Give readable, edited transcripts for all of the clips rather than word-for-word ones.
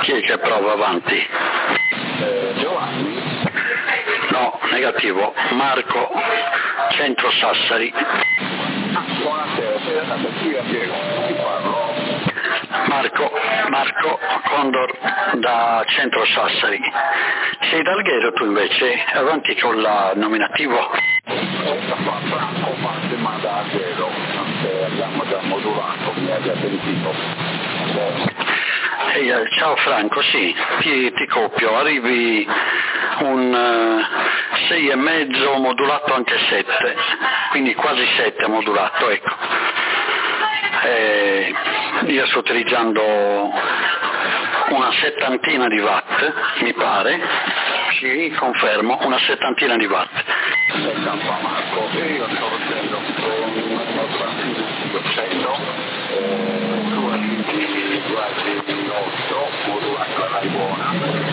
Chi è che prova avanti? Giovanni? No, negativo. Marco, Centro Sassari. Buonasera, qui a Piero, ti parlo. Marco Condor da Centro Sassari. Sei d'Alghero tu invece? Avanti con la nominativo. Franco Massima da Alghero, abbiamo già modulato, mi ha già sentito. Ciao Franco, sì, ti copio, arrivi un 6,5 modulato anche 7, quindi quasi 7 modulato, ecco. Io sto utilizzando una 70 di watt, mi pare, sì, confermo, una 70 di watt. Marco, io sto facendo quasi 8, modulata la buona,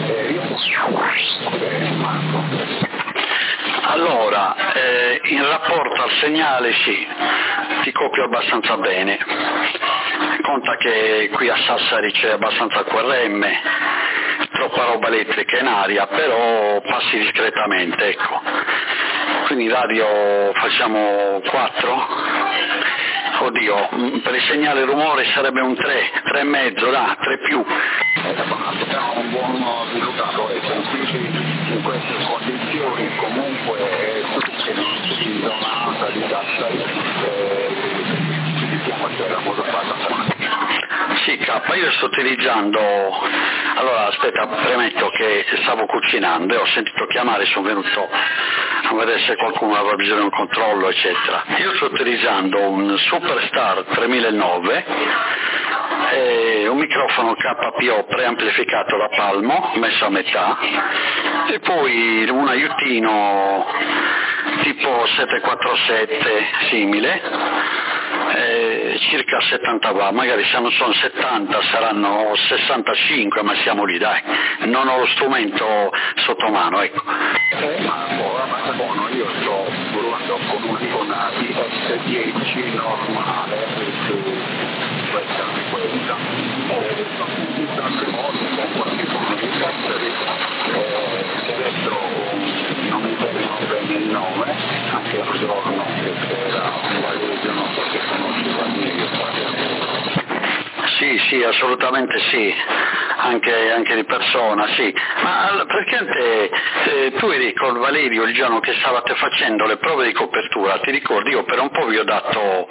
Allora, in rapporto al segnale sì, ti copio abbastanza bene. Conta che qui a Sassari c'è abbastanza QRM, troppa roba elettrica in aria, però passi discretamente, ecco. Quindi radio facciamo 4? Oddio, per il segnale rumore sarebbe un 3, 3,5, da, 3 più. Abbiamo un buon risultato e sentiti in queste condizioni comunque che non si zona di Sassari, diciamo che la cosa fatta. Sì, K, io sto utilizzando, allora aspetta, premetto che stavo cucinando e ho sentito chiamare, sono venuto a vedere se qualcuno aveva bisogno di un controllo, eccetera. Io sto utilizzando un Superstar 3009, un microfono KPO preamplificato da Palmo, messo a metà, e poi un aiutino tipo 747 simile, circa 70 watt, magari se non sono 70 saranno 65, ma siamo lì, dai, non ho lo strumento sotto mano, ecco. Ma buono, io sto provando con una DS10 normale su questa frequenza, sto utilizzando con qualche comunicazione, che adesso non mi vengono bene il nome, anche il giorno che era un valido, non so se conosceva meglio. Sì, assolutamente sì, anche di persona, sì. Ma praticamente tu eri con Valerio il giorno che stavate facendo le prove di copertura, ti ricordi? Io per un po' vi ho dato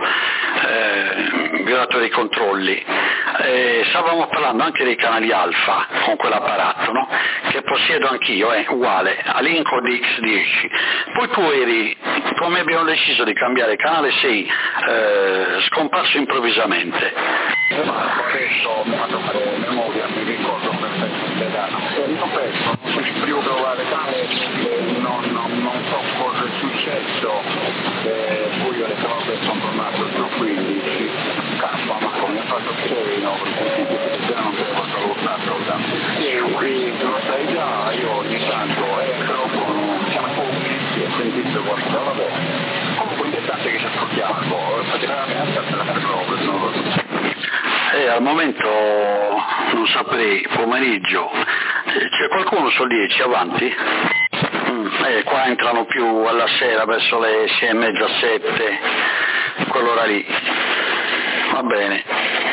dei controlli. Stavamo parlando anche dei canali alfa con quell'apparato, no? Che possiedo anch'io, è uguale, Alinco DX10. Poi tu eri, come abbiamo deciso di cambiare canale, sei scomparso improvvisamente. Adesso mi fanno fare memoria, mi ricordo perfettamente io penso, il primo provare tale, non so cosa è successo, poi io le cose sono tornato su 15, ma come ha fatto 6, no, perché non devo salutato da qui, lo sai già, io ogni tanto entro con un shampoo e sentito qualcosa, vabbè, comunque interessante che ci ascoltiamo, praticamente la prova, non lo so. Al momento non saprei, pomeriggio, c'è qualcuno sul 10 avanti? Qua entrano più alla sera verso le 6:30, 7, quell'ora lì, va bene.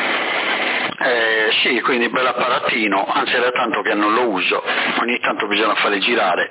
Sì, quindi bell'apparatino, anzi era tanto che non lo uso, ogni tanto bisogna farli girare.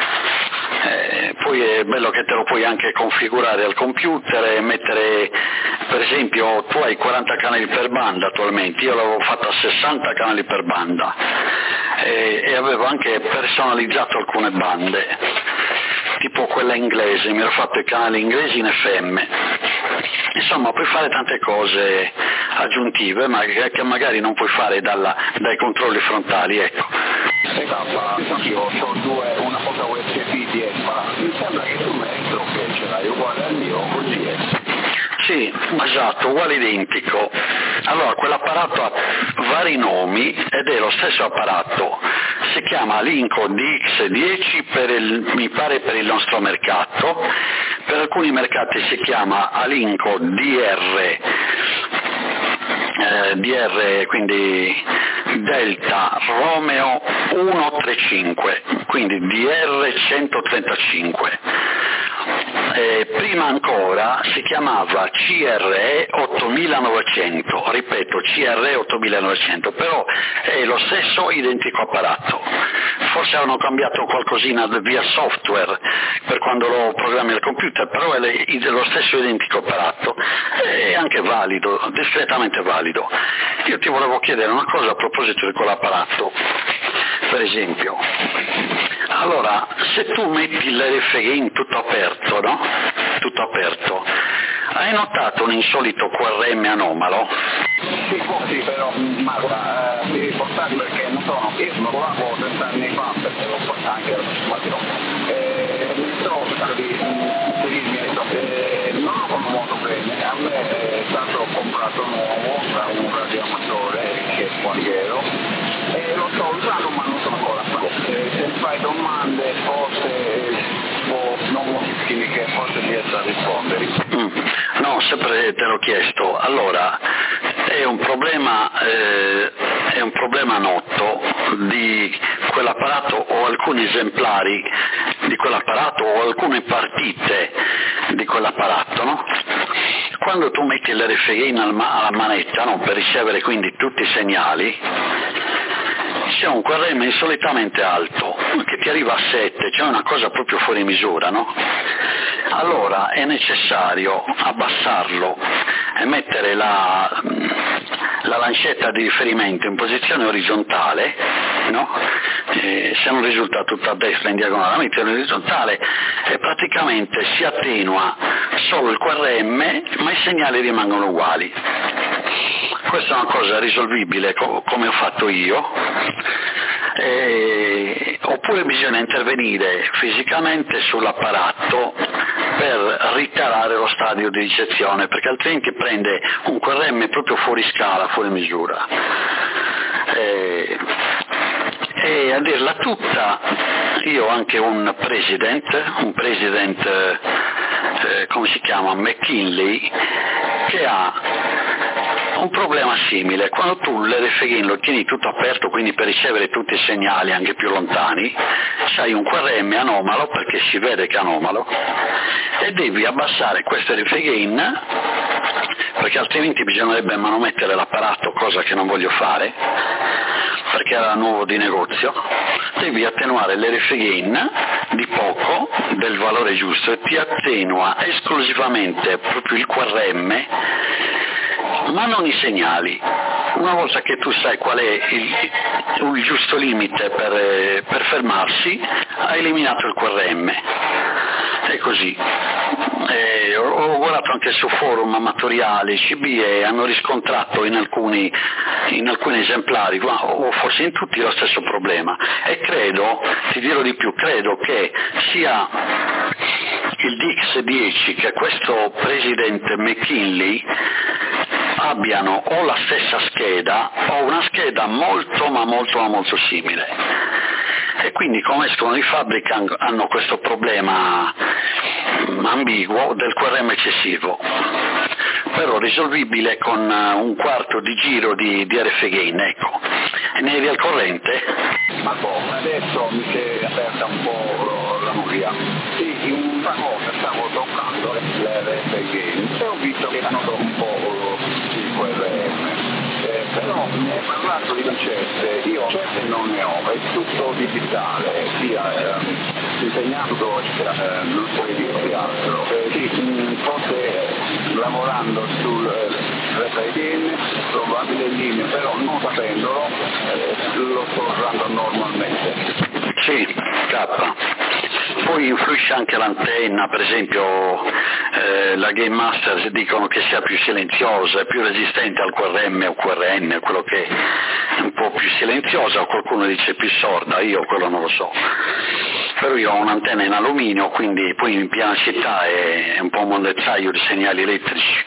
Poi è bello che te lo puoi anche configurare al computer e mettere, per esempio tu hai 40 canali per banda attualmente, io l'avevo fatto a 60 canali per banda e avevo anche personalizzato alcune bande, tipo quella inglese, mi ero fatto i canali inglesi in FM, insomma puoi fare tante cose aggiuntive ma che magari non puoi fare dai controlli frontali, ecco. Io ho una foto USB dietro, mi sembra che tu metto che ce l'hai uguale al mio, così è. Sì, esatto, uguale identico. Allora, quell'apparato ha vari nomi ed è lo stesso apparato, si chiama Alinco DX10 mi pare per il nostro mercato, per alcuni mercati si chiama Alinco DR, quindi Delta Romeo 135, quindi DR 135. Prima ancora si chiamava CRE 8900, ripeto CRE 8900, però è lo stesso identico apparato. Forse hanno cambiato qualcosina via software per quando lo programmi al computer, però è lo stesso identico apparato, è anche valido, discretamente valido. Io ti volevo chiedere una cosa a proposito di quell'apparato, per esempio. Allora, se tu metti l'RFGain tutto aperto, no? Tutto aperto, hai notato un insolito QRM anomalo? Sì, però guarda, devi portarli perché non sono, io non lavoravo 30 anni fa perché l'ho fatto anche la situazione. Non lo conosco bene, a me è stato comprato nuovo da un radioamatore che è squagliero e lo sto usando ma non sono ancora pronto. Se fai domande forse non chimiche, forse riesco a rispondere. No, sempre te l'ho chiesto. Allora, è un problema noto di quell'apparato o alcuni esemplari di quell'apparato o alcune partite di quell'apparato, no? Quando tu metti l'RFGain alla manetta, no, per ricevere quindi tutti i segnali, c'è un QRM insolitamente alto che ti arriva a 7, cioè una cosa proprio fuori misura, no? Allora è necessario abbassarlo e mettere la lancetta di riferimento in posizione orizzontale, no? Se non risulta tutta a destra in diagonale, la metti in orizzontale e praticamente si attenua solo il QRM ma i segnali rimangono uguali. Questa è una cosa risolvibile come ho fatto io, oppure bisogna intervenire fisicamente sull'apparato per ritarare lo stadio di ricezione, perché altrimenti prende un QRM proprio fuori scala, fuori misura. E a dirla tutta, io ho anche un president come si chiama, McKinley, che ha un problema simile. Quando tu l'RFGain lo tieni tutto aperto, quindi per ricevere tutti i segnali anche più lontani, c'hai un QRM anomalo perché si vede che è anomalo e devi abbassare questo RFGain perché altrimenti bisognerebbe manomettere l'apparato, cosa che non voglio fare perché era nuovo di negozio. Devi attenuare l'RFGain di poco, del valore giusto, e ti attenua esclusivamente proprio il QRM ma non i segnali. Una volta che tu sai qual è il giusto limite per fermarsi, hai eliminato il QRM. È così. Ho guardato anche su forum amatoriali, CBE, hanno riscontrato in alcuni esemplari, o forse in tutti, lo stesso problema. E credo, ti dirò di più, credo che sia il DX10 che questo presidente McKinley abbiano o la stessa scheda o una scheda molto simile, e quindi come escono di fabbrica hanno questo problema ambiguo del QRM eccessivo, però risolvibile con un quarto di giro di RFGain, ecco. E ne eri al corrente? Ma adesso mi si è aperta un po' la memoria. Sì, una cosa, stavo toccando l'RFGain e ho visto che hanno un po' il QRM. Però mi hai parlato di ricette, io ricette non ne ho, è tutto digitale, sia disegnando eccetera, non puoi dire altro. Sì, forse lavorando sul RFGain trovabile in linea, però non sapendolo lo sto usando normalmente. Sì, K. Poi influisce anche l'antenna, per esempio la Game Master dicono che sia più silenziosa, più resistente al QRM o QRN, quello che è un po' più silenziosa, o qualcuno dice più sorda, io quello non lo so. Però io ho un'antenna in alluminio, quindi poi in piena città è un po' un mondezzaio di segnali elettrici.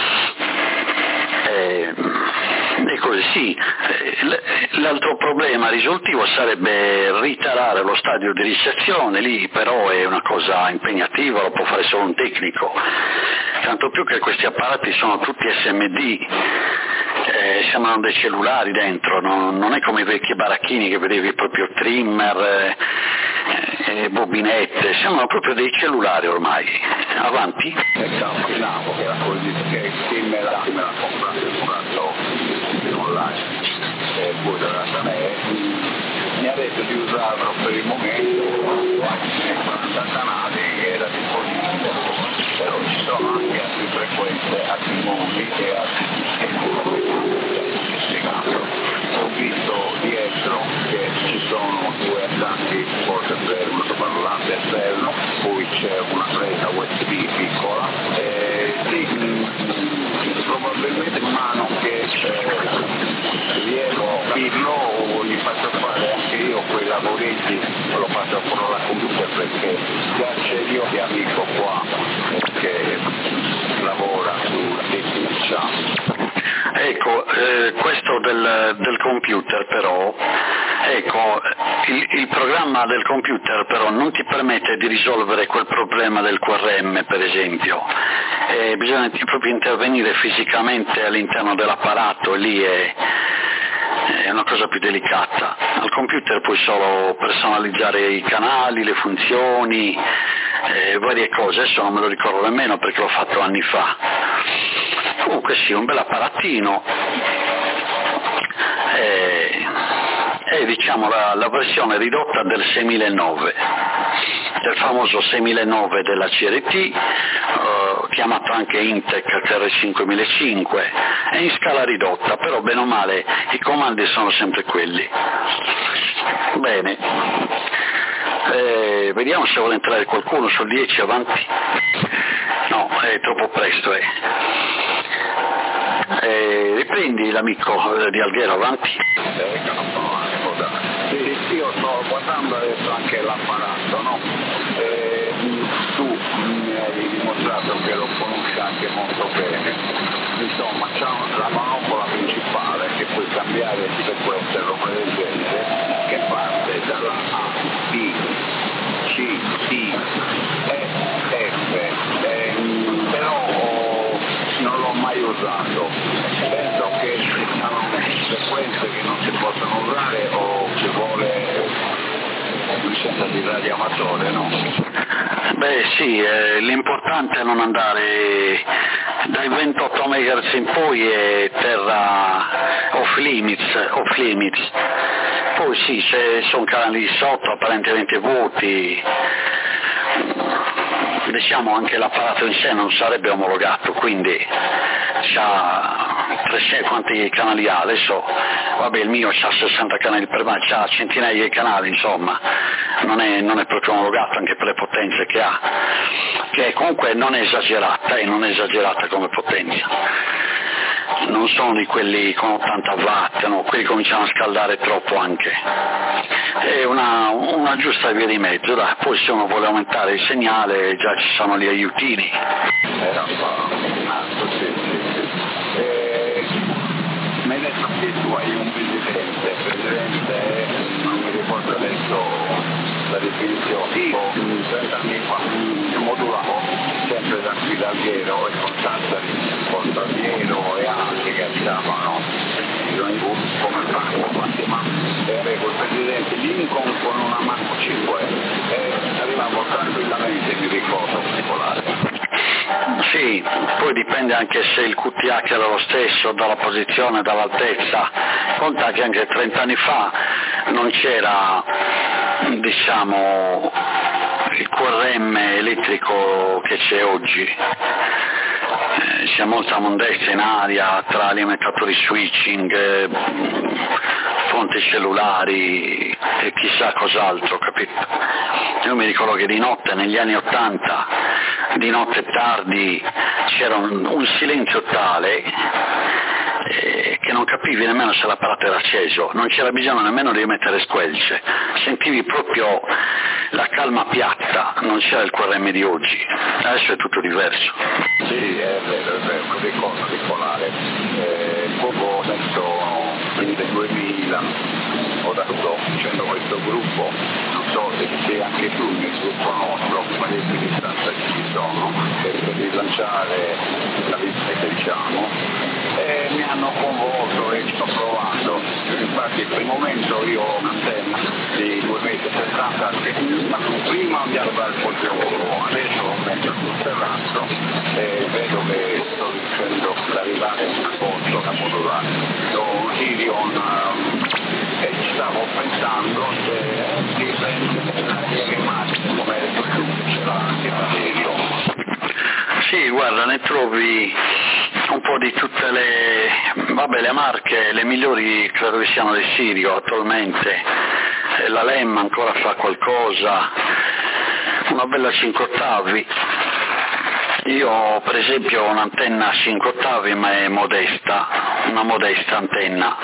E così sì, l'altro problema risolutivo sarebbe ritarare lo stadio di ricezione, lì però è una cosa impegnativa, lo può fare solo un tecnico, tanto più che questi apparati sono tutti SMD, sembrano dei cellulari dentro, non è come i vecchi baracchini che vedevi proprio trimmer, bobinette, sembrano proprio dei cellulari ormai. Avanti? Immaginavo che era così, perché chi me l'ha comprato online, e poi da me mi ha detto di usarlo per il momento, anche 40 canali che era disponibile, però ci sono anche altre frequenze, altri mondi e altri spiegato. Ho visto dietro che ci sono due attacchi, forse per un parlante esterno, poi c'è una presa USB piccola, probabilmente in mano che riesco a capirlo o gli faccio fare anche io quei lavoretti, lo faccio con la computer perché già c'è io che amico qua che lavora sulla tecnica. Ecco, questo del computer però, ecco, il programma del computer però non ti permette di risolvere quel problema del QRM, per esempio. Bisogna proprio intervenire fisicamente all'interno dell'apparato, e lì è una cosa più delicata. Al computer puoi solo personalizzare i canali, le funzioni, varie cose, adesso non me lo ricordo nemmeno perché l'ho fatto anni fa. Comunque sì, un bel apparatino, è diciamo la versione ridotta del 6009, del famoso 6009 della CRT, chiamato anche Intec TR5005, è in scala ridotta, però bene o male i comandi sono sempre quelli. Bene, vediamo se vuole entrare qualcuno sul 10, avanti. No, è troppo presto. Riprendi l'amico di Alghero, avanti. Sì, io sto guardando adesso anche l'apparato, no? Tu mi hai dimostrato che lo conosci anche molto bene. Insomma, c'è la manopola principale che puoi cambiare frequenze, roba del genere, che parte dalla A, B, C, D, E, F, però non l'ho mai usato. Penso che siano frequenze che non si possono usare o ci vuole licenza di radioamatore, no? Beh sì, l'importante è non andare dai 28 MHz in poi è terra off limits. Poi sì, sono canali sotto apparentemente vuoti, diciamo anche l'apparato in sé non sarebbe omologato, quindi c'ha quanti canali ha adesso? Vabbè, il mio c'ha 60 canali per me, c'ha centinaia di canali, insomma, non è proprio omologato anche per le potenze che ha, che comunque non è esagerata come potenza. Non sono di quelli con 80 watt, no? Quelli cominciano a scaldare troppo anche. È una giusta via di mezzo, dai. Poi se uno vuole aumentare il segnale già ci sono gli aiutini. Mi hai detto che tu hai un presidente, non mi ricordo adesso la definizione, tipo 30 anni fa, modulavo sempre da qui da Alghero e con Alghero e altri che abitavano come Franco, ma avevo il presidente Lincoln con una Marco 5 e arrivavo tranquillamente, mi ricordo, particolare. Sì, poi dipende anche se il QTH era lo stesso, dalla posizione, dall'altezza. Conta che anche 30 anni fa non c'era, diciamo, il QRM elettrico che c'è oggi. C'è molta mondezza in aria tra alimentatori switching, fonti cellulari e chissà cos'altro, capito? Io mi ricordo che di notte, negli anni '80, di notte tardi, c'era un silenzio tale che non capivi nemmeno se l'apparato era acceso, non c'era bisogno nemmeno di mettere squelce, sentivi proprio la calma piatta, non c'era il QRM di oggi, adesso è tutto diverso. Sì, è vero, un ricordo particolare. Poco adesso, nel 2000, ho dato facendo questo gruppo, non so se sei anche tu nel gruppo nostro, ma le distanze ci sono, per rilanciare la bicicletta, diciamo, mi hanno convolto e sto provando. Infatti per il momento io ho un'antenna di 2,70 m, ma prima andiamo dal polvere, adesso ho messo sul terrazzo e vedo che sto riuscendo ad arrivare a un posto da modulare. Ho Sirion e stavo pensando se di prendere l'aria che massimo come hai detto tu, c'era anche Valerio. Sì, guarda, ne trovi un po' di tutte le marche, le migliori credo che siano di Sirio attualmente, la LEM ancora fa qualcosa, una bella 5 ottavi. Io per esempio ho un'antenna 5 ottavi ma è modesta, una modesta antenna,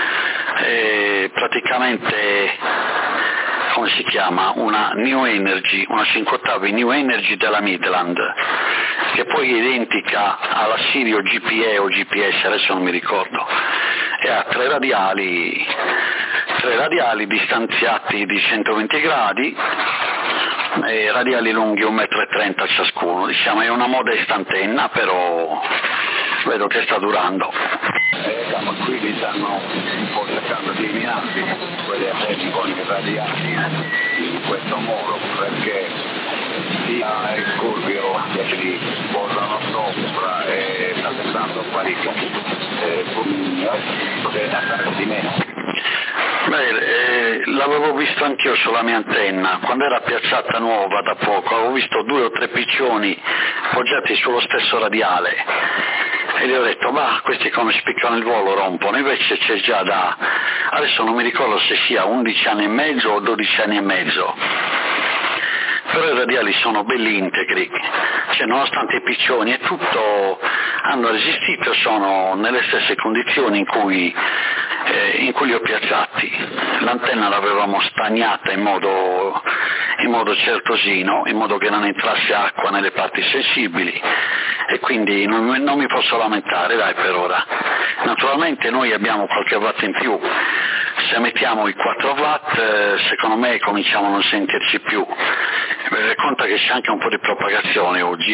praticamente come si chiama? Una New Energy, una 5 ottavi New Energy della Midland, che poi è identica alla Sirio GPE o GPS, adesso non mi ricordo, e ha tre radiali distanziati di 120 gradi, e radiali lunghi 1,30 m ciascuno, diciamo è una modesta antenna, però vedo che sta durando. Ma qui li stanno un po' cercando di eliminarli, quelli attenti con i radiali in questo modo, perché sia il curvio che li posano sopra e sta sembrando parecchio, potete andare di meno. Beh, l'avevo visto anch'io sulla mia antenna, quando era piazzata nuova da poco, avevo visto 2 o 3 piccioni poggiati sullo stesso radiale e gli ho detto, ma questi come spiccano il volo rompono, invece c'è già adesso non mi ricordo se sia 11 anni e mezzo o 12 anni e mezzo, però i radiali sono belli integri, cioè nonostante i piccioni e tutto hanno resistito, sono nelle stesse condizioni in cui li ho piazzati. L'antenna l'avevamo stagnata in modo certosino, in modo che non entrasse acqua nelle parti sensibili, e quindi non mi posso lamentare, dai, per ora. Naturalmente noi abbiamo qualche watt in più, se mettiamo i 4 watt secondo me cominciamo a non sentirci più, conta che c'è anche un po' di propagazione oggi,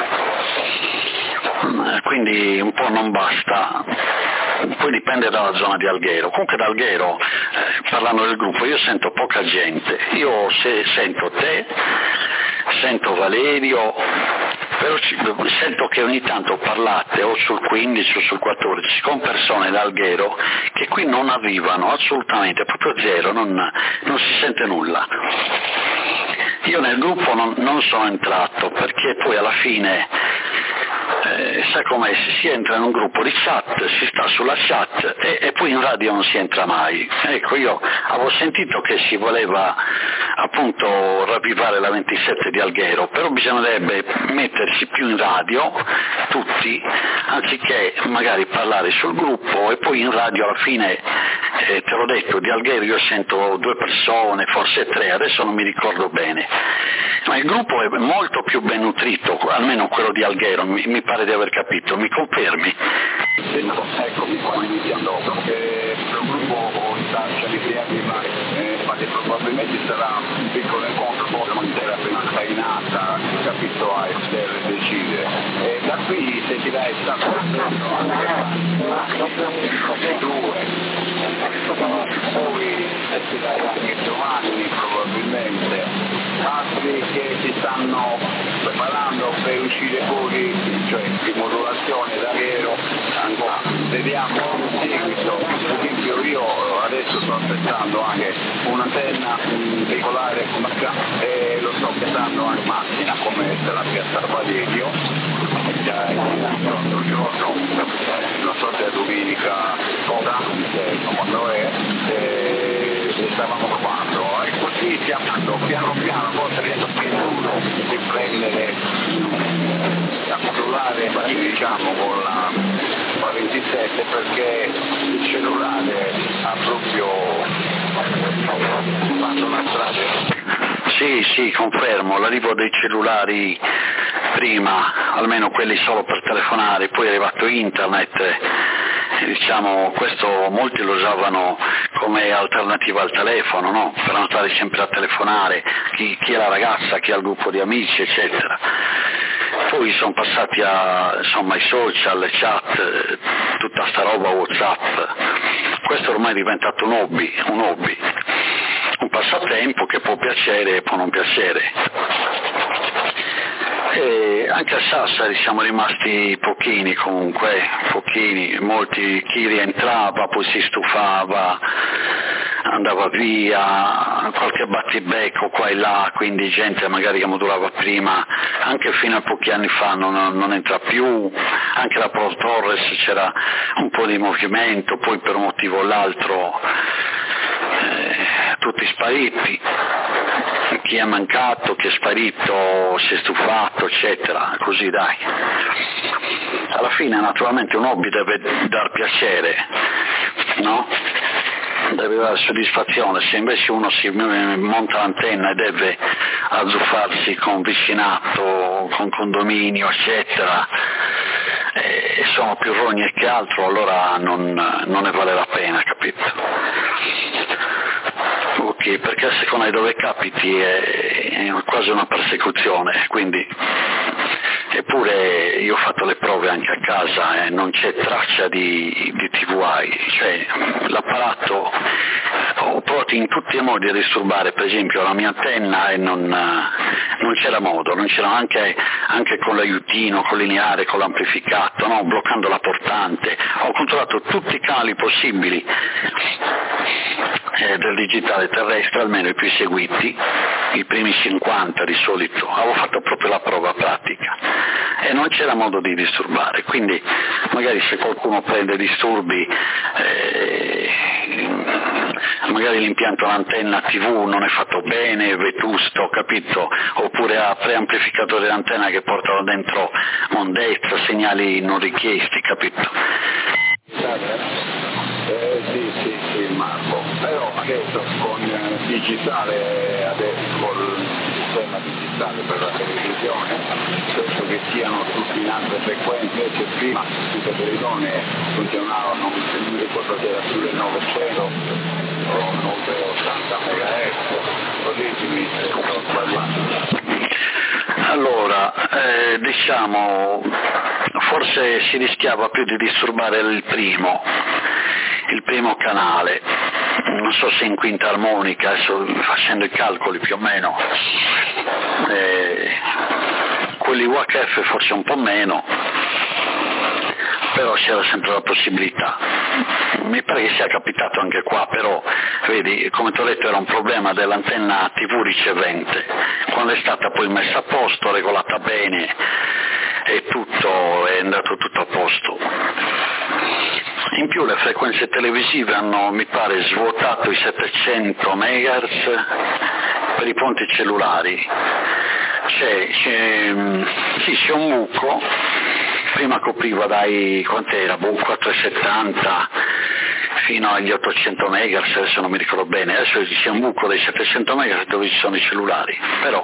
quindi un po' non basta, poi dipende dalla zona di Alghero. Comunque da Alghero, parlando del gruppo, io sento poca gente, io sento te, sento Valerio, però sento che ogni tanto parlate o sul 15 o sul 14 con persone da Alghero che qui non arrivano assolutamente, proprio zero, non si sente nulla. Io nel gruppo non sono entrato perché poi alla fine sai com'è, si entra in un gruppo di chat, si sta sulla chat e poi in radio non si entra mai. Ecco, io avevo sentito che si voleva appunto ravvivare la 27 di Alghero, però bisognerebbe mettersi più in radio tutti, anziché magari parlare sul gruppo e poi in radio alla fine, te l'ho detto, di Alghero io sento 2 persone, forse 3, adesso non mi ricordo bene, ma il gruppo è molto più ben nutrito, almeno quello di Alghero, mi pare di aver capito, mi confermi? Eccomi qua iniziando, perché il gruppo sta iniziando, infatti probabilmente sarà un piccolo incontro, poi non sarà appena trainata, capito, a essere decide. E da qui sentirai stato poi sentirai anche Giovanni probabilmente, altri che si stanno preparando per uscire fuori, cioè di modulazione davvero, ancora vediamo in seguito. Per esempio io adesso sto aspettando anche un'antenna veicolare e lo sto aspettando anche in macchina come se la piazza Valerio, già l'altro giorno, non so se è domenica cosa, quando è, e stavamo provando e così stiamo andando piano piano, poi riesco di prendere a modulare diciamo con la 27 perché il cellulare ha proprio fatto una strada. Sì, confermo, l'arrivo dei cellulari prima, almeno quelli solo per telefonare, poi è arrivato internet, diciamo questo molti lo usavano come alternativa al telefono, no? Per non stare sempre a telefonare, chi è la ragazza, chi ha il gruppo di amici, eccetera. Poi sono passati ai social, le chat, tutta sta roba WhatsApp. Questo ormai è diventato un hobby, un passatempo che può piacere e può non piacere. E anche a Sassari siamo rimasti pochini comunque, molti, chi rientrava poi si stufava, andava via, qualche battibecco qua e là, quindi gente magari che modulava prima, anche fino a pochi anni fa non entra più, anche da Pro Torres c'era un po' di movimento, poi per un motivo o l'altro tutti spariti, chi è mancato, chi è sparito, si è stufato, eccetera, così dai. Alla fine naturalmente un hobby deve dar piacere, no? Deve dare soddisfazione. Se invece uno si monta l'antenna e deve azzuffarsi con vicinato, con condominio, eccetera, e sono più rogne che altro, allora non ne vale la pena, capito? Ok, perché a seconda di dove capiti è quasi una persecuzione, quindi eppure io ho fatto le prove anche a casa e non c'è traccia di TVI, cioè l'apparato ho provato in tutti i modi a disturbare, per esempio la mia antenna e non c'era modo, non c'era anche con l'aiutino, con il lineare, con l'amplificato, no? Bloccando la portante, ho controllato tutti i canali possibili del digitale terrestre, almeno i più seguiti, i primi 50 di solito, avevo fatto proprio la prova pratica e non c'era modo di disturbare, quindi magari se qualcuno prende disturbi, magari l'impianto all'antenna TV non è fatto bene, è vetusto, capito? Oppure ha preamplificatori d'antenna che portano dentro mondezza, segnali non richiesti, capito? Sì, Marco, però adesso con il digitale, adesso col sistema digitale per la televisione, penso che siano tutti in altre frequenze, che prima tutte le zone funzionavano, non mi ricordo se era sulle 900 o 980 MHz, correggimi se sto sbagliando. Allora, diciamo, forse si rischiava più di disturbare il primo canale, non so se in quinta armonica, adesso facendo i calcoli più o meno, quelli UHF forse un po' meno, però c'era sempre la possibilità. Mi pare che sia capitato anche qua, però vedi, come ti ho detto, era un problema dell'antenna TV ricevente. Quando è stata poi messa a posto, regolata bene e tutto è andato tutto a posto. In più le frequenze televisive hanno, mi pare, svuotato i 700 MHz per i ponti cellulari. C'è un buco, prima copriva dai, quant'era, 470 fino agli 800 MHz, adesso non mi ricordo bene, adesso c'è un buco dai 700 MHz dove ci sono i cellulari, però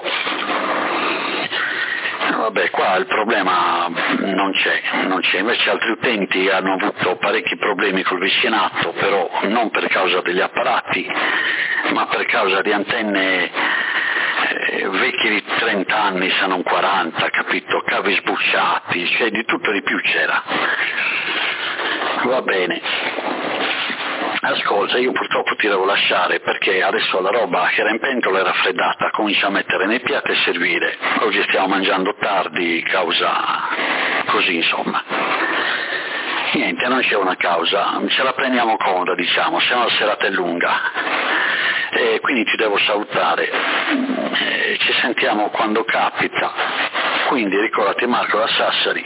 vabbè, qua il problema non c'è, invece altri utenti hanno avuto parecchi problemi col vicinato, però non per causa degli apparati, ma per causa di antenne vecchie di 30 anni, se non 40, capito, cavi sbucciati, cioè di tutto e di più c'era. Va bene. Ascolta, io purtroppo ti devo lasciare perché adesso la roba che era in pentola è raffreddata, comincia a mettere nei piatti e servire. Oggi stiamo mangiando tardi, causa così insomma. Niente, non c'è una causa, ce la prendiamo comoda, diciamo, se no la serata è lunga. Quindi ti devo salutare, ci sentiamo quando capita, quindi ricordati Marco da Sassari.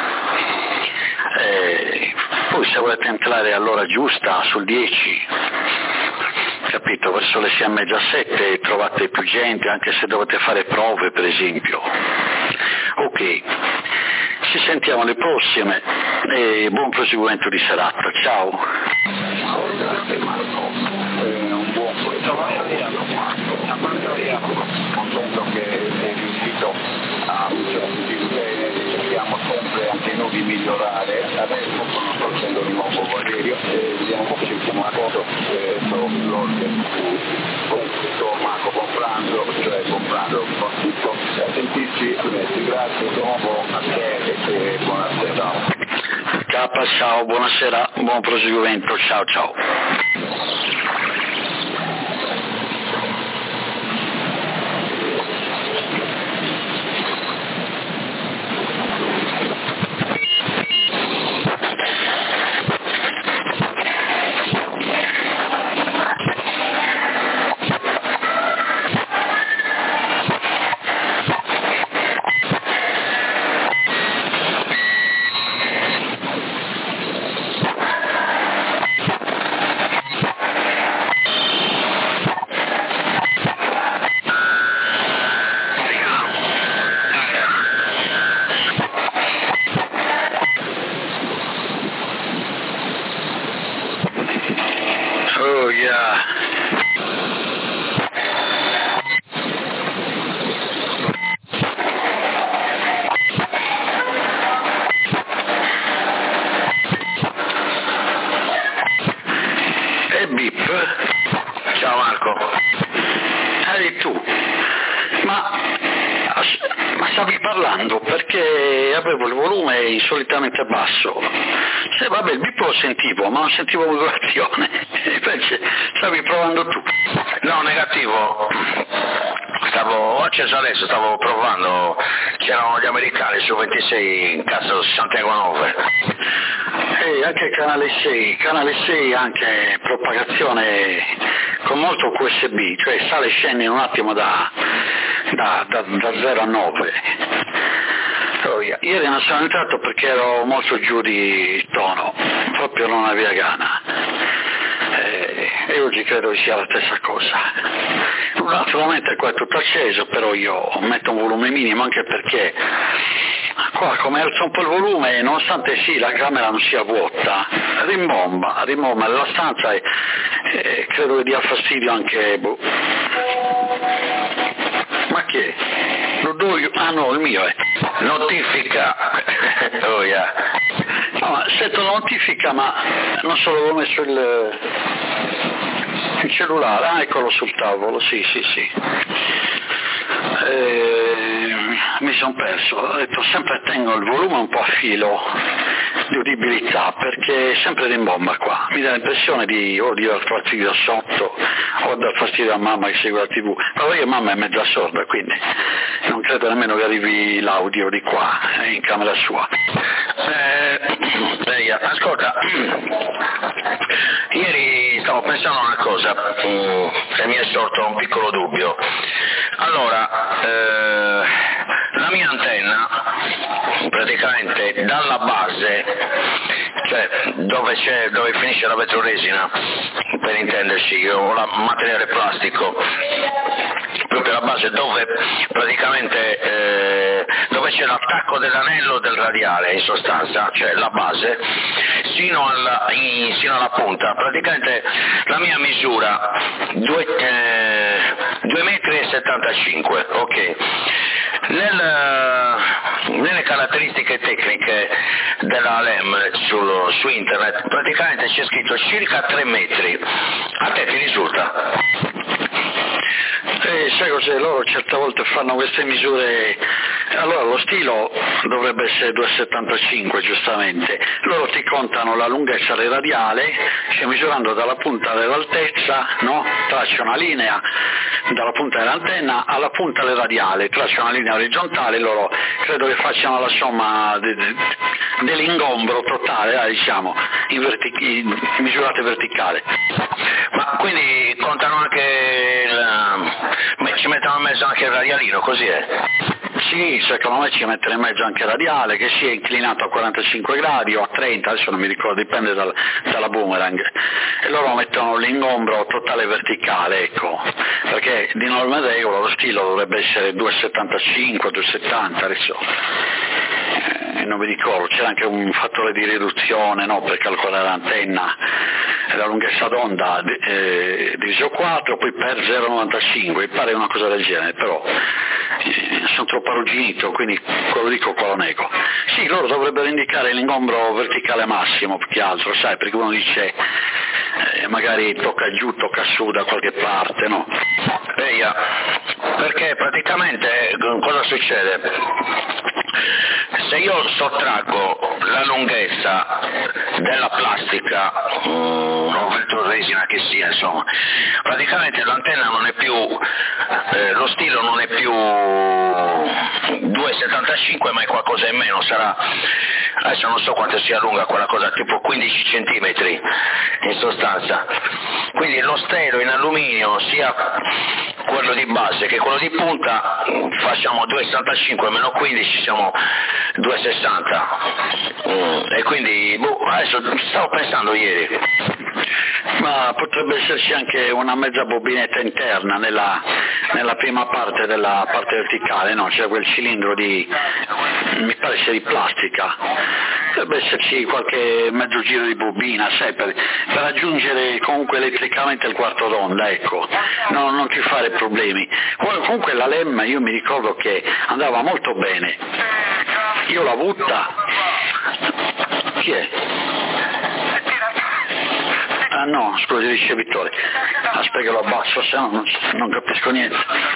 Poi se volete entrare all'ora giusta sul 10, capito, verso le 6:30, trovate più gente, anche se dovete fare prove per esempio. Ok, ci sentiamo alle prossime e buon proseguimento di serata, ciao. Grazie Marco, un buon proseguimento. Contento che sei riuscito a uscire, cerchiamo sempre anche noi di migliorare. Adesso non sto facendo di nuovo Valerio, vediamo se siamo d'accordo l'ordine con tutto Marco comprando con tutto, sentirci Sì, grazie, dopo a te e buonasera. K, ciao, buonasera, buon proseguimento, ciao ciao. Oh yeah. E bip. Ciao Marco. Eri tu. Ma stavi parlando perché avevo il volume insolitamente basso. Se vabbè, il bip lo sentivo, ma non sentivo modulazione. Invece stavi provando tu. No, negativo. Ho acceso adesso, stavo provando, c'erano gli americani su 26 in casa Santiago 9. E anche canale 6 anche propagazione con molto QSB, cioè sale e scende in un attimo da 0 a 9. Ieri non sono entrato perché ero molto giù di tono, proprio non aveva gana. E oggi credo che sia la stessa cosa. Naturalmente qua è tutto acceso, però io metto un volume minimo anche perché qua come alzo un po' il volume, nonostante sì la camera non sia vuota, rimbomba nella stanza e credo che dia fastidio anche Ma che è? Ah no, il mio è. Notifica. Oh yeah. No, ma sento notifica, ma non so, l'avevo messo il cellulare, eccolo sul tavolo, sì. Mi sono perso, ho detto sempre tengo il volume un po' a filo di udibilità perché è sempre rimbomba qua, mi dà l'impressione di dar fastidio da sotto o dar fastidio a mamma che segue la TV, però io mamma è mezza sorda, quindi non credo nemmeno che arrivi l'audio di qua in camera sua. Ascolta, ieri stavo pensando a una cosa che mi è sorto un piccolo dubbio. Allora, la mia antenna praticamente dalla base, cioè dove finisce la vetroresina, per intenderci, o la materiale plastico, proprio la base dove praticamente dove c'è l'attacco dell'anello del radiale in sostanza, cioè la base, sino alla punta, praticamente la mia misura 2,75 m, ok. Nelle caratteristiche tecniche della LEM su internet praticamente c'è scritto circa 3 metri, a te ti risulta? Sai cos'è? Loro certe volte fanno queste misure, allora lo stilo dovrebbe essere 2,75 giustamente, loro ti contano la lunghezza del radiale, cioè misurando dalla punta dell'altezza, no? Traccia una linea dalla punta dell'antenna alla punta del radiale, traccia una linea orizzontale, loro credo che facciano la somma dell'ingombro totale, diciamo, misurate verticale. Ma quindi contano anche ci mettono in mezzo anche il radialino, così è? Sì, secondo me ci mettono in mezzo anche il radiale che sia inclinato a 45 gradi o a 30, adesso non mi ricordo, dipende dalla boomerang, e loro mettono l'ingombro totale verticale, ecco, perché di norma regola lo stilo dovrebbe essere 2,75, 2,70, adesso non mi ricordo, c'era anche un fattore di riduzione, no, per calcolare l'antenna, la lunghezza d'onda diviso 4, poi per 0,95, mi pare una cosa del genere, però sono troppo arrugginito, quindi quello dico, quello nego. Sì, loro dovrebbero indicare l'ingombro verticale massimo più che altro, sai, perché uno dice magari tocca giù, tocca su da qualche parte, no? perché praticamente cosa succede? Se io sottraggo la lunghezza della plastica o vetroresina che sia, insomma, praticamente l'antenna non è più, lo stilo non è più 2,75 ma è qualcosa in meno, sarà, adesso non so quanto sia lunga quella cosa, tipo 15 centimetri in sostanza, quindi lo stelo in alluminio sia quello di base che quello di punta facciamo 2,75 meno 15 siamo 2,60 e quindi adesso stavo pensando ieri, ma potrebbe esserci anche una mezza bobinetta interna nella prima parte della parte verticale, no? C'è quel cilindro mi pare sia di plastica, potrebbe esserci qualche mezzo giro di bobina, sai, per raggiungere comunque elettricamente il quarto d'onda, ecco, no, non ti fare problemi. Comunque la LEM io mi ricordo che andava molto bene, io l'ho avuta, chi è? Ah no, scusi, il ricevitore, aspetta che lo abbasso, se no non capisco niente.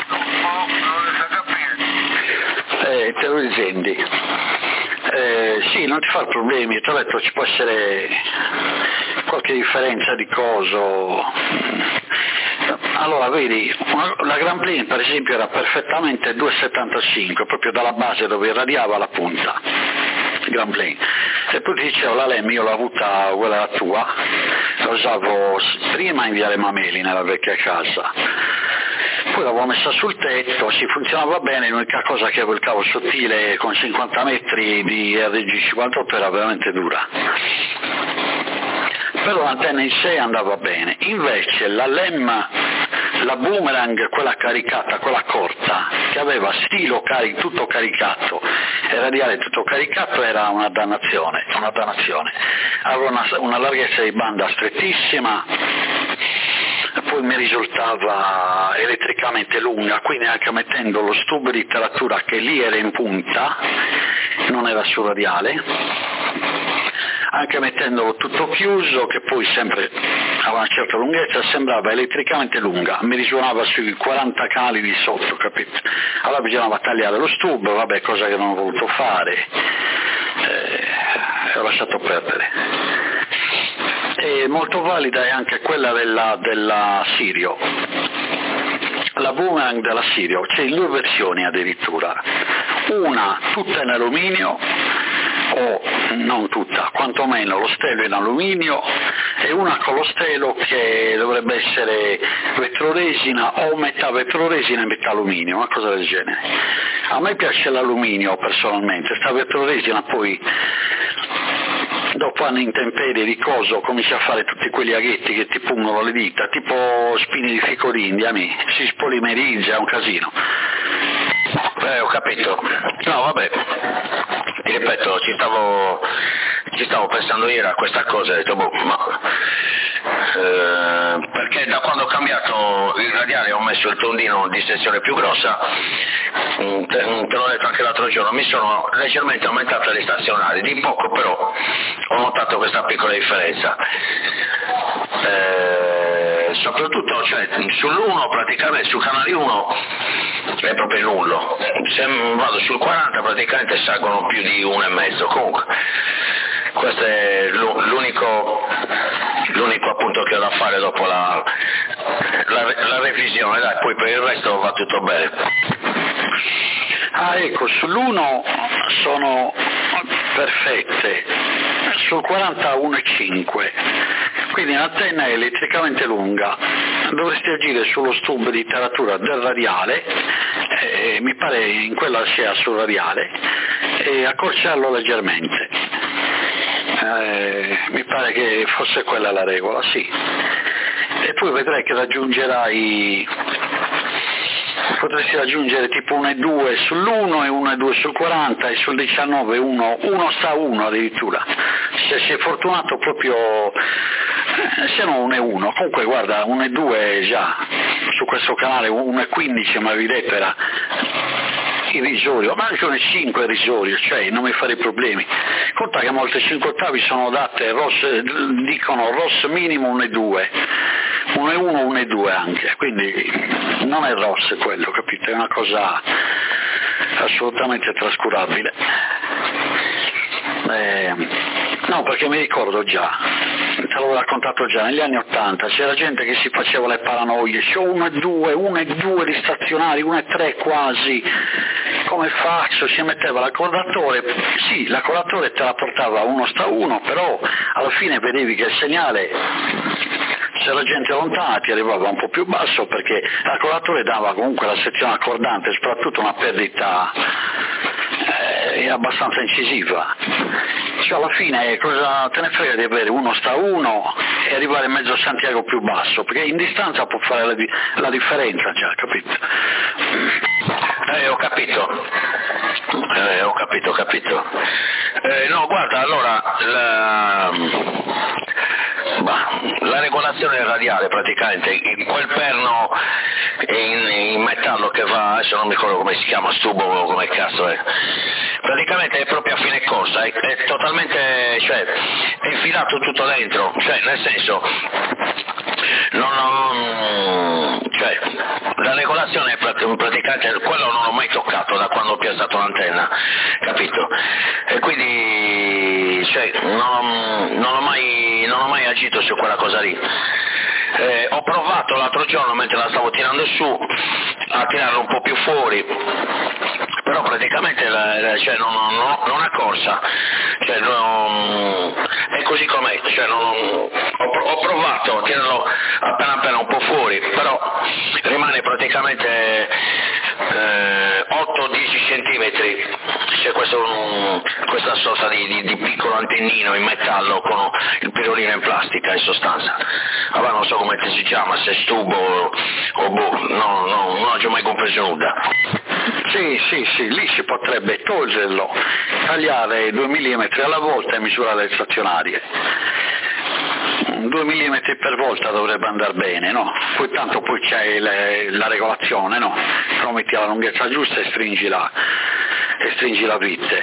Te lo risendi. Sì, non ti far problemi, ti ho detto ci può essere qualche differenza di coso. Allora vedi, la Grand Plane per esempio era perfettamente 2,75, proprio dalla base dove irradiava la punta, Grand Plane. E poi ti dicevo, la LEM io l'ho avuta quella la tua, la usavo prima in Viale Mameli nella vecchia casa, poi l'avevo messa sul tetto, sì, funzionava bene, l'unica cosa che avevo il cavo sottile con 50 metri di RG58 era veramente dura, però l'antenna in sé andava bene. Invece la LEM, la Boomerang, quella caricata, quella corta, che aveva stilo tutto caricato e radiale tutto caricato, era una dannazione. Aveva una larghezza di banda strettissima, poi mi risultava elettricamente lunga, quindi anche mettendo lo stubo di taratura che lì era in punta, non era sul radiale, anche mettendolo tutto chiuso, che poi sempre aveva una certa lunghezza, sembrava elettricamente lunga, mi risuonava sui 40 canali di sotto, capito? Allora bisognava tagliare lo stubo, vabbè, cosa che non ho voluto fare, ho lasciato perdere. E molto valida è anche quella della Sirio, la Boomerang della Sirio, c'è in due versioni addirittura, una tutta in alluminio, o non tutta, quantomeno lo stelo in alluminio, e una con lo stelo che dovrebbe essere vetroresina o metà vetroresina e metà alluminio, una cosa del genere. A me piace l'alluminio personalmente, sta vetroresina poi dopo anni intemperie di coso comincia a fare tutti quegli aghetti che ti pungono le dita, tipo spine di ficorindi, si spolimerizza, è un casino. Ho capito. No, vabbè, ti ripeto, ci stavo pensando ieri a questa cosa, ho detto, perché da quando ho cambiato il radiale ho messo il tondino di sezione più grossa, te l'ho detto anche l'altro giorno, mi sono leggermente aumentate le stazionali, di poco però ho notato questa piccola differenza. Soprattutto sull'1 praticamente, sul canale 1 è proprio nullo, se vado sul 40 praticamente salgono più di 1,5, comunque questo è l'unico appunto che ho da fare dopo la revisione, dai, poi per il resto va tutto bene. Ah, ecco, sull'1 sono perfette, sul 40 1,5, quindi l'antenna è elettricamente lunga, dovresti agire sullo stubo di taratura del radiale, mi pare in quella sia sul radiale, e accorciarlo leggermente, mi pare che fosse quella la regola, sì, e poi vedrai che potresti raggiungere tipo 1,2 sull'1 e 1,2 sul 40 e sul 19 uno sta a 1 addirittura, se sei fortunato proprio, se no 1,1, comunque guarda 1,2 già su questo canale, 1,15 mi avevi detto era irrisorio, ma anche 1,5 irrisorio, cioè non mi fare problemi. Conta che molte 5 ottavi sono date, dicono ROS minimo 1,2, 1.1, 1.2 anche, quindi non è ROS quello, capite? È una cosa assolutamente trascurabile. No, perché mi ricordo già, te l'avevo raccontato già, negli anni '80 c'era gente che si faceva le paranoie, c'ho 1.2 di stazionari, 1.3 quasi, come faccio? Si metteva l'accordatore, sì, l'accordatore te la portava 1:1, però alla fine vedevi che il segnale, se la gente lontana ti arrivava un po' più basso, perché l'accordatore dava comunque la sezione accordante, soprattutto una perdita abbastanza incisiva. Cioè alla fine cosa te ne frega di avere 1:1 e arrivare mezzo Santiago più basso, perché in distanza può fare la differenza, già, capito? Ho capito. No, guarda, allora la regolazione radiale praticamente, quel perno in metallo che va, adesso non mi ricordo come si chiama, stubo o come cazzo è, praticamente è proprio a fine corsa, è totalmente, cioè è infilato tutto dentro, cioè nel senso cioè la regolazione è praticamente, quello non l'ho mai toccato da quando ho piazzato l'antenna, capito? E quindi cioè, non ho mai agito su quella cosa lì. Ho provato l'altro giorno mentre la stavo tirando su a tirarla un po' più fuori, però praticamente cioè, non ha corsa, cioè, è così com'è, cioè, ho provato a tirarlo appena un po' fuori, però rimane praticamente 8-10 centimetri, c'è questa sorta di piccolo antennino in metallo con il pirolino in plastica in sostanza. Allora non so come si chiama, se stubo o non ho già mai compreso nulla. Sì, lì si potrebbe toglierlo, tagliare 2 mm alla volta e misurare le stazionarie. 2 mm per volta dovrebbe andare bene, no? Poi tanto poi c'è la regolazione, no? Lo metti alla lunghezza giusta e stringi la vite.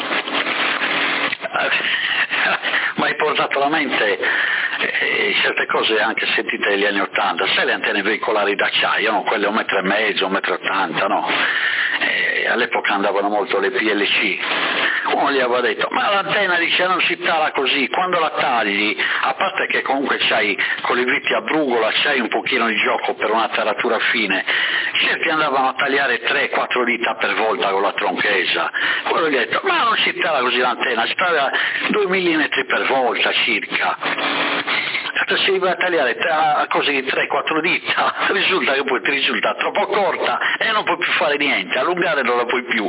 Ma hai portato alla mente certe cose anche sentite negli anni '80, sai le antenne veicolari d'acciaio, no? Quelle 1,5 m, 1,80 m, no? All'epoca andavano molto le PLC, uno gli aveva detto ma l'antenna dice non si tala così, quando la tagli, a parte che comunque c'hai con i viti a brugola, c'hai un pochino di gioco per una taratura fine, certi andavano a tagliare 3-4 dita per volta con la tronchesa, quello gli ha detto ma non si tala così l'antenna, si taglia 2 mm per volta circa. Se vai a tagliare così 3-4 dita, risulta che poi ti risulta troppo corta e non puoi più fare niente, allungare non la puoi più.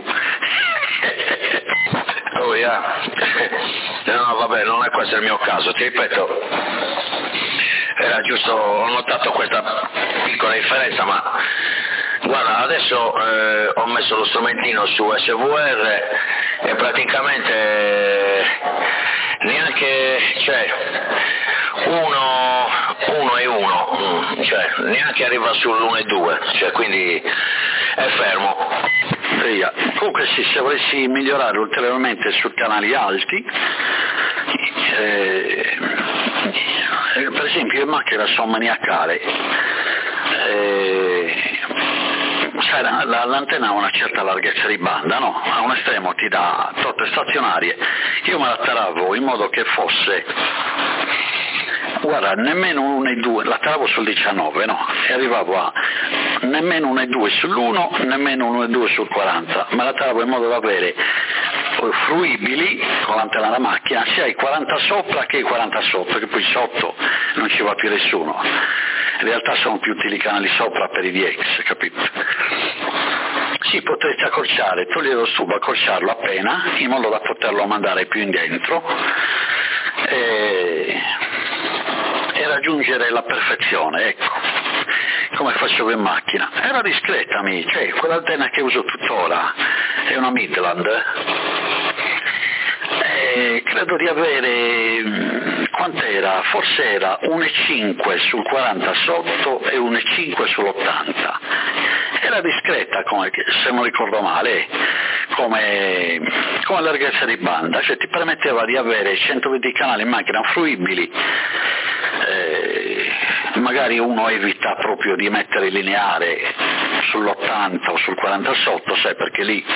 Oh yeah. No vabbè, non è questo il mio caso, ti ripeto, era giusto, ho notato questa piccola differenza, ma guarda, adesso ho messo lo strumentino su SVR e praticamente neanche, cioè 1:1, cioè neanche arriva sull'1:2, cioè quindi è fermo. Comunque sì, se volessi migliorare ulteriormente su canali alti, per esempio in macchina sono maniacale, sai, l'antenna ha una certa larghezza di banda, no? A un estremo ti dà totte stazionarie, io me la taravo in modo che fosse, guarda, nemmeno un 1:2, la taravo sul 19, no? E arrivavo a nemmeno un 1:2 sull'1, nemmeno un 1:2 sul 40, me la taravo in modo da avere fruibili con l'antenna della macchina sia i 40 sopra che i 40 sotto, che poi sotto non ci va più nessuno, in realtà sono più utili i canali sopra per i DX, capito? Sì, potresti accorciare, togliere lo stubo, accorciarlo appena, in modo da poterlo mandare più in dentro e raggiungere la perfezione, ecco, come facevo in macchina. Era discreta, cioè quell'antenna che uso tuttora è una Midland, credo di avere, quant'era? Forse era 1,5 sul 40 sotto e 1,5 sull'80, era discreta, se non ricordo male, come larghezza di banda, cioè ti permetteva di avere 120 canali in macchina fruibili magari uno evita proprio di mettere il lineare sull'80 o sul 40 sotto, sai, perché lì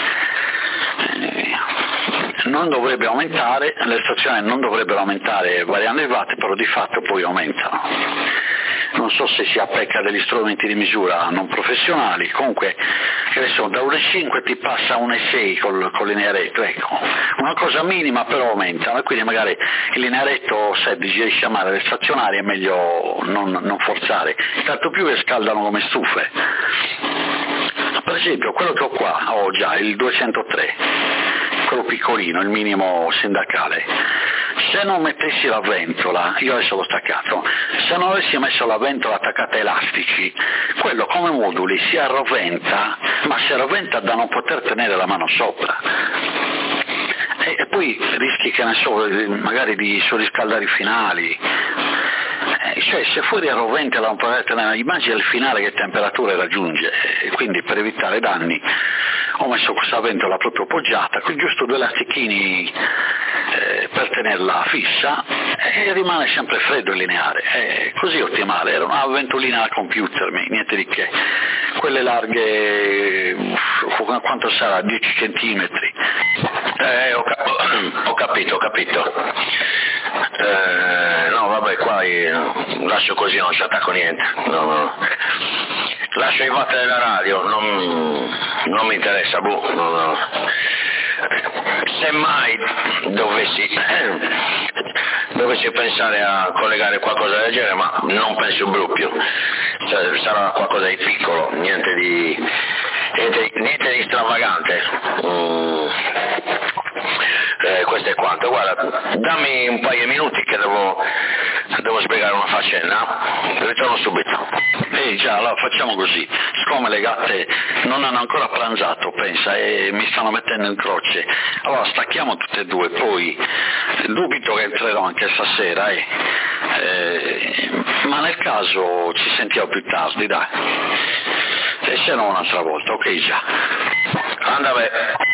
non dovrebbe aumentare, le stazioni non dovrebbero aumentare variando i watt, però di fatto poi aumentano. Non so se sia pecca degli strumenti di misura non professionali, comunque adesso da 1,5 ti passa a 1,6 col linearetto, ecco, una cosa minima però aumenta, e quindi magari il linearetto, se riesci a amare le stazionarie è meglio non forzare, tanto più che scaldano come stufe. Per esempio quello che ho qua, ho già il 203, quello piccolino, il minimo sindacale, se non mettessi la ventola, io adesso l'ho staccato, se non avessi messo la ventola attaccata a elastici, quello come moduli si arroventa, ma si arroventa da non poter tenere la mano sopra. E poi rischi, che ne so, magari di surriscaldare i finali. Cioè, se fuori arroventa da non poter tenere, immagina il finale che temperatura raggiunge, e quindi per evitare danni ho messo questa ventola proprio poggiata, con giusto 2 elastichini per tenerla fissa, e rimane sempre freddo il lineare, così è ottimale. Era una ventolina da computer, niente di che, quelle larghe, quanto sarà, 10 centimetri. Ho capito. No, vabbè, qua lascio così, non ci attacco niente. No. Lascio i watt della radio, non mi interessa, no. Semmai dovessi pensare a collegare qualcosa del genere, ma non penso proprio, sarà qualcosa di piccolo, niente di stravagante. Questo è quanto. Guarda, dammi un paio di minuti che devo spiegare una faccenda, ritorno subito. Già, allora facciamo così, siccome le gatte non hanno ancora pranzato, pensa, e mi stanno mettendo in croce, allora stacchiamo tutte e due, poi dubito che entrerò anche stasera, ma nel caso ci sentiamo più tardi, dai, e se no un'altra volta, ok già. Andava.